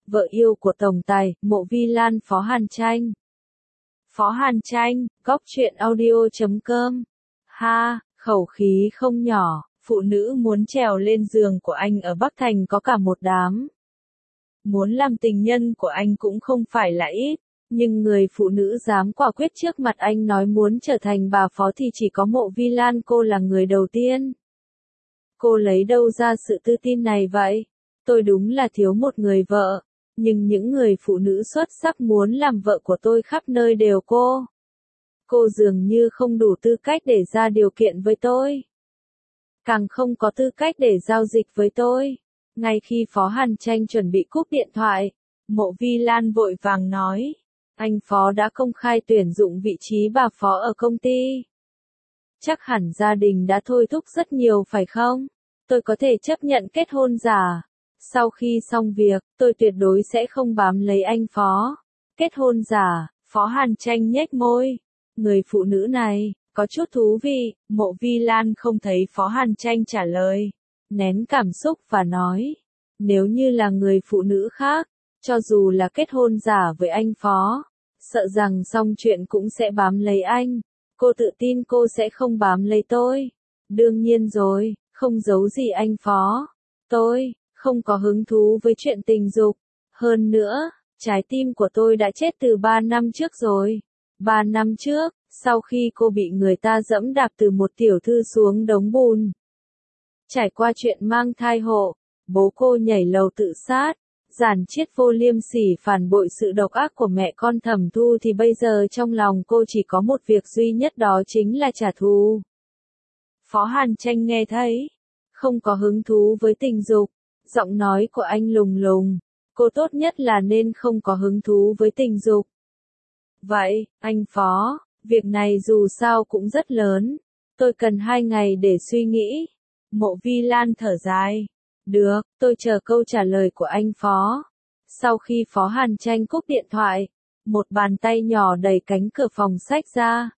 vợ yêu của tổng tài, Mộ Vi Lan Phó Hàn Tranh. Phó Hàn Tranh, góc truyện audio.com. Ha, khẩu khí không nhỏ, phụ nữ muốn trèo lên giường của anh ở Bắc Thành có cả một đám. Muốn làm tình nhân của anh cũng không phải là ít, nhưng người phụ nữ dám quả quyết trước mặt anh nói muốn trở thành bà Phó thì chỉ có Mộ Vi Lan cô là người đầu tiên. Cô lấy đâu ra sự tự tin này vậy? Tôi đúng là thiếu một người vợ, nhưng những người phụ nữ xuất sắc muốn làm vợ của tôi khắp nơi đều cô. Cô dường như không đủ tư cách để ra điều kiện với tôi. Càng không có tư cách để giao dịch với tôi. Ngay khi Phó Hàn Tranh chuẩn bị cúp điện thoại, Mộ Vi Lan vội vàng nói, anh Phó đã công khai tuyển dụng vị trí bà Phó ở công ty. Chắc hẳn gia đình đã thôi thúc rất nhiều phải không? Tôi có thể chấp nhận kết hôn giả. Sau khi xong việc, tôi tuyệt đối sẽ không bám lấy anh Phó. Kết hôn giả, Phó Hàn Tranh nhếch môi. Người phụ nữ này, có chút thú vị. Mộ Vi Lan không thấy Phó Hàn Tranh trả lời. Nén cảm xúc và nói, nếu như là người phụ nữ khác, cho dù là kết hôn giả với anh Phó, sợ rằng xong chuyện cũng sẽ bám lấy anh. Cô tự tin cô sẽ không bám lấy tôi. Đương nhiên rồi, không giấu gì anh Phó. Tôi không có hứng thú với chuyện tình dục. Hơn nữa, trái tim của tôi đã chết từ 3 năm trước rồi. 3 năm trước, sau khi cô bị người ta dẫm đạp từ một tiểu thư xuống đống bùn. Trải qua chuyện mang thai hộ, bố cô nhảy lầu tự sát, Giản Chiết vô liêm sỉ phản bội sự độc ác của mẹ con Thẩm Thu thì bây giờ trong lòng cô chỉ có một việc duy nhất, đó chính là trả thù. Phó Hàn Tranh nghe thấy, không có hứng thú với tình dục, giọng nói của anh lùng lùng, cô tốt nhất là nên không có hứng thú với tình dục. Vậy, anh Phó, việc này dù sao cũng rất lớn, tôi cần 2 ngày để suy nghĩ. Mộ Vi Lan thở dài. Được, tôi chờ câu trả lời của anh Phó. Sau khi Phó Hàn Tranh cúp điện thoại, một bàn tay nhỏ đẩy cánh cửa phòng sách ra.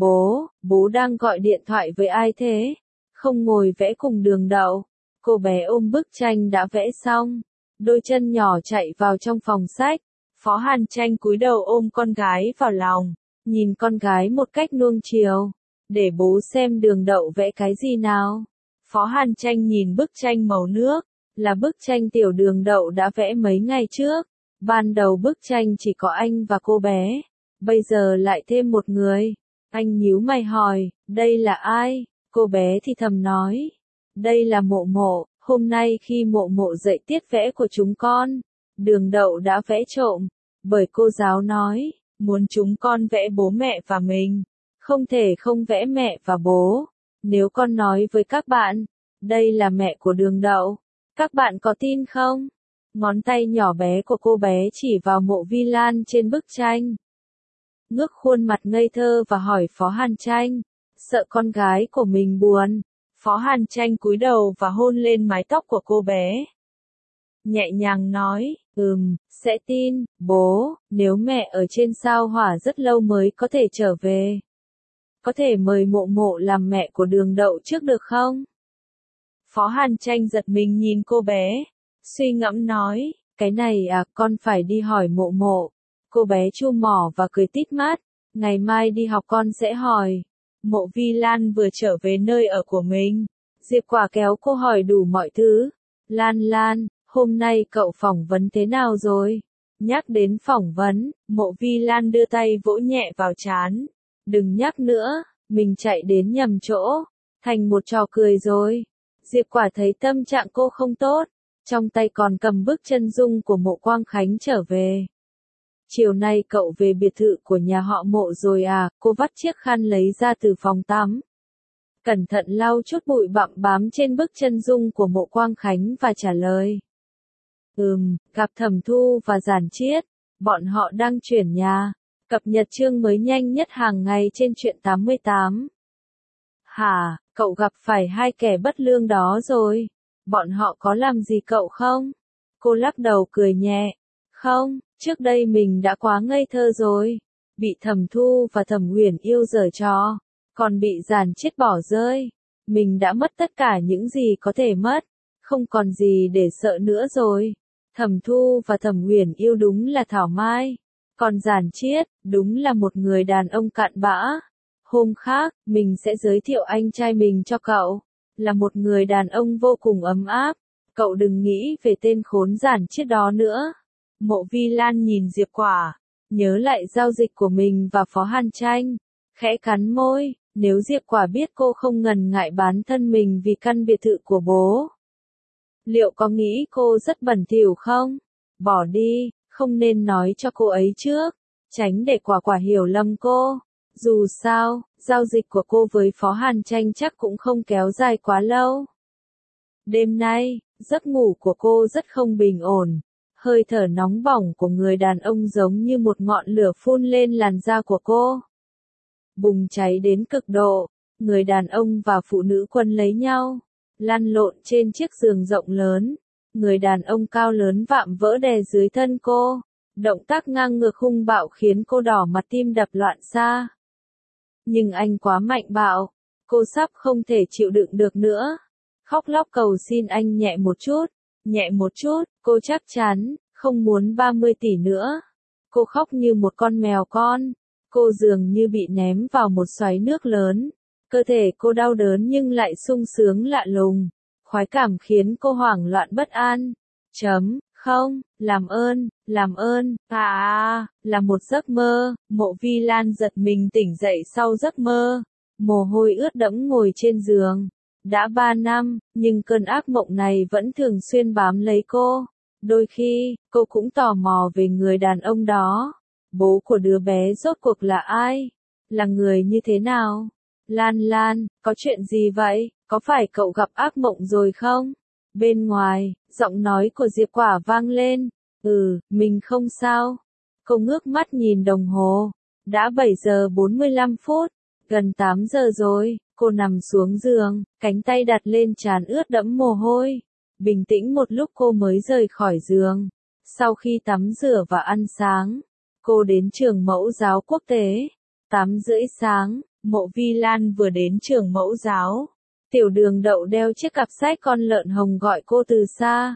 Bố đang gọi điện thoại với ai thế? Không ngồi vẽ cùng Đường Đậu. Cô bé ôm bức tranh đã vẽ xong, đôi chân nhỏ chạy vào trong phòng sách. Phó Hàn Tranh cúi đầu ôm con gái vào lòng, nhìn con gái một cách nuông chiều. Để bố xem Đường Đậu vẽ cái gì nào. Phó Hàn Tranh nhìn bức tranh màu nước, là bức tranh tiểu Đường Đậu đã vẽ mấy ngày trước. Ban đầu bức tranh chỉ có anh và cô bé, bây giờ lại thêm một người. Anh nhíu mày hỏi, đây là ai? Cô bé thì thầm nói, đây là Mộ Mộ, hôm nay khi Mộ Mộ dạy tiết vẽ của chúng con, Đường Đậu đã vẽ trộm, bởi cô giáo nói, muốn chúng con vẽ bố mẹ và mình, không thể không vẽ mẹ và bố. Nếu con nói với các bạn, đây là mẹ của Đường Đậu, các bạn có tin không? Ngón tay nhỏ bé của cô bé chỉ vào Mộ Vi Lan trên bức tranh. Ngước khuôn mặt ngây thơ và hỏi Phó Hàn Tranh, sợ con gái của mình buồn. Phó Hàn Tranh cúi đầu và hôn lên mái tóc của cô bé. Nhẹ nhàng nói, sẽ tin, bố, nếu mẹ ở trên sao Hỏa rất lâu mới có thể trở về. Có thể mời Mộ Mộ làm mẹ của Đường Đậu trước được không? Phó Hàn Tranh giật mình nhìn cô bé, suy ngẫm nói, cái này à, con phải đi hỏi Mộ Mộ. Cô bé chu mỏ và cười tít mắt, ngày mai đi học con sẽ hỏi. Mộ Vi Lan vừa trở về nơi ở của mình, Diệp Quả kéo cô hỏi đủ mọi thứ. Lan, hôm nay cậu phỏng vấn thế nào rồi? Nhắc đến phỏng vấn, Mộ Vi Lan đưa tay vỗ nhẹ vào trán. Đừng nhắc nữa, mình chạy đến nhầm chỗ, thành một trò cười rồi. Diệp Quả thấy tâm trạng cô không tốt, trong tay còn cầm bức chân dung của Mộ Quang Khánh trở về. Chiều nay cậu về biệt thự của nhà họ Mộ rồi à? Cô vắt chiếc khăn lấy ra từ phòng tắm, cẩn thận lau chút bụi bặm bám trên bức chân dung của Mộ Quang Khánh và trả lời. Gặp Thẩm Thu và Giản Chiết, bọn họ đang chuyển nhà. Cập nhật chương mới nhanh nhất hàng ngày trên truyện 88. Hả, cậu gặp phải 2 kẻ bất lương đó rồi. Bọn họ có làm gì cậu không? Cô lắc đầu cười nhẹ. Không, trước đây mình đã quá ngây thơ rồi. Bị Thẩm Thu và Thẩm Uyển yêu giở trò, còn bị Giản Chiết bỏ rơi. Mình đã mất tất cả những gì có thể mất, không còn gì để sợ nữa rồi. Thẩm Thu và Thẩm Uyển yêu đúng là thảo mai. Còn Giản Chiết, đúng là một người đàn ông cặn bã. Hôm khác, mình sẽ giới thiệu anh trai mình cho cậu. Là một người đàn ông vô cùng ấm áp. Cậu đừng nghĩ về tên khốn Giản Chiết đó nữa. Mộ Vi Lan nhìn Diệp Quả, nhớ lại giao dịch của mình và Phó Hàn Tranh. Khẽ cắn môi, nếu Diệp Quả biết cô không ngần ngại bán thân mình vì căn biệt thự của bố. Liệu có nghĩ cô rất bẩn thỉu không? Bỏ đi, không nên nói cho cô ấy trước. Tránh để Quả Quả hiểu lầm cô. Dù sao, giao dịch của cô với Phó Hàn Tranh chắc cũng không kéo dài quá lâu. Đêm nay, giấc ngủ của cô rất không bình ổn. Hơi thở nóng bỏng của người đàn ông giống như một ngọn lửa phun lên làn da của cô. Bùng cháy đến cực độ, người đàn ông và phụ nữ quấn lấy nhau, lăn lộn trên chiếc giường rộng lớn. Người đàn ông cao lớn vạm vỡ đè dưới thân cô. Động tác ngang ngược hung bạo khiến cô đỏ mặt tim đập loạn xạ. Nhưng anh quá mạnh bạo, cô sắp không thể chịu đựng được nữa. Khóc lóc cầu xin anh nhẹ một chút, cô chắc chắn, không muốn 30 tỷ nữa. Cô khóc như một con mèo con, cô dường như bị ném vào một xoáy nước lớn. Cơ thể cô đau đớn nhưng lại sung sướng lạ lùng. Khoái cảm khiến cô hoảng loạn bất an. Không, làm ơn, là một giấc mơ. Mộ Vi Lan giật mình tỉnh dậy sau giấc mơ. Mồ hôi ướt đẫm ngồi trên giường. Đã 3 năm, nhưng cơn ác mộng này vẫn thường xuyên bám lấy cô. Đôi khi, cô cũng tò mò về người đàn ông đó. Bố của đứa bé rốt cuộc là ai? Là người như thế nào? Lan, có chuyện gì vậy? Có phải cậu gặp ác mộng rồi không? Bên ngoài, giọng nói của Diệp Quả vang lên. Mình không sao. Cô ngước mắt nhìn đồng hồ. Đã 7 giờ 45 phút. Gần 8 giờ rồi. Cô nằm xuống giường, cánh tay đặt lên trán ướt đẫm mồ hôi. Bình tĩnh một lúc cô mới rời khỏi giường. Sau khi tắm rửa và ăn sáng, cô đến trường mẫu giáo quốc tế. 8:30 sáng, Mộ Vi Lan vừa đến trường mẫu giáo. Tiểu Đường Đậu đeo chiếc cặp sách con lợn hồng gọi cô từ xa.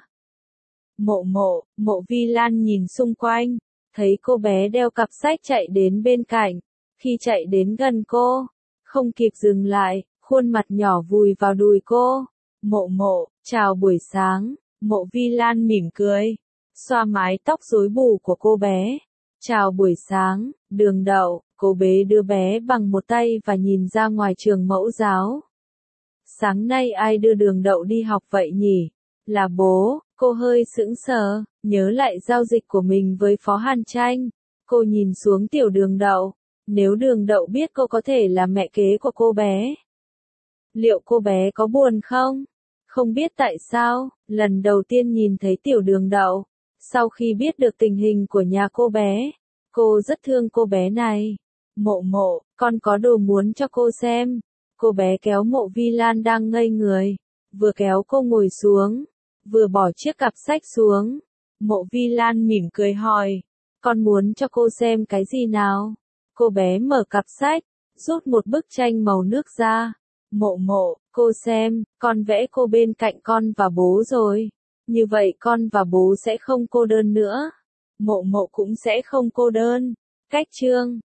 Mộ Vi Lan nhìn xung quanh, thấy cô bé đeo cặp sách chạy đến bên cạnh. Khi chạy đến gần cô, không kịp dừng lại, khuôn mặt nhỏ vùi vào đùi cô. Chào buổi sáng. Mộ Vi Lan mỉm cười, xoa mái tóc rối bù của cô bé. Chào buổi sáng, Đường Đậu. Cô bế đứa bé bằng một tay và nhìn ra ngoài trường mẫu giáo. Sáng nay ai đưa Đường Đậu đi học vậy nhỉ? Là bố. Cô hơi sững sờ, nhớ lại giao dịch của mình với Phó Hàn Tranh. Cô nhìn xuống Tiểu Đường Đậu. Nếu Đường Đậu biết cô có thể là mẹ kế của cô bé, liệu cô bé có buồn không? Không biết tại sao, lần đầu tiên nhìn thấy Tiểu Đường Đậu, sau khi biết được tình hình của nhà cô bé, cô rất thương cô bé này. Con có đồ muốn cho cô xem. Cô bé kéo Mộ Vi Lan đang ngây người, vừa kéo cô ngồi xuống, vừa bỏ chiếc cặp sách xuống. Mộ Vi Lan mỉm cười hỏi, con muốn cho cô xem cái gì nào? Cô bé mở cặp sách, rút một bức tranh màu nước ra. Cô xem, con vẽ cô bên cạnh con và bố rồi. Như vậy con và bố sẽ không cô đơn nữa. Mộ cũng sẽ không cô đơn. Cách chương